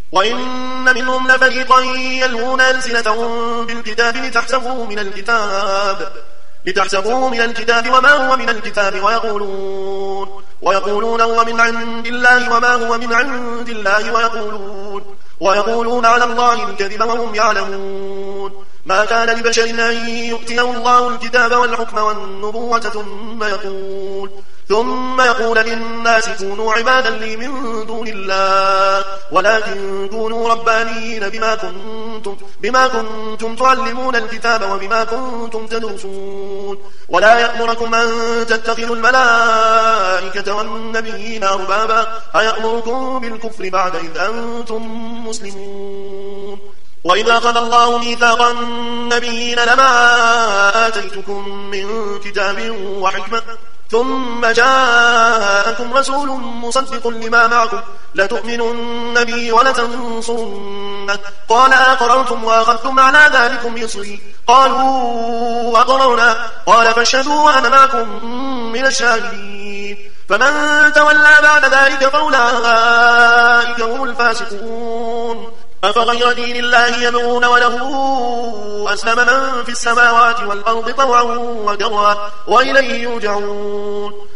وإن منهم لفريقا يلوون ألسنتهم بالكتاب لتحسبوه من الكتاب وما هو من الكتاب ويقولون هو من عند الله وما هو من عند الله ويقولون على الله الكذب وهم يعلمون. ما كان لبشر أن يؤتيه الله الكتاب والحكم والنبوة ثم يقول للناس كونوا عبادا لي من دون الله ولكن كونوا ربانيين بما كنتم تعلمون الكتاب وبما كنتم تدرسون. ولا يأمركم أن تتخذوا الملائكة والنبيين أربابا أيأمركم بالكفر بعد إذ أنتم مسلمون. وإذا أخذ الله ميثاق النبيين لما آتيتكم من كتاب وحكمة ثم جاءكم رسول مصدق لما معكم لتؤمنن به ولتنصرنه قال أقررتم وأخذتم على ذلكم إصري قالوا أقررنا قال فاشهدوا وأنا معكم من الشاهدين. فمن تولى بعد ذلك فأولئك هم الفاسقون. أفغير دين الله يبغون وله أسلم من في السماوات والأرض طوعا وكرها وإليه يرجعون.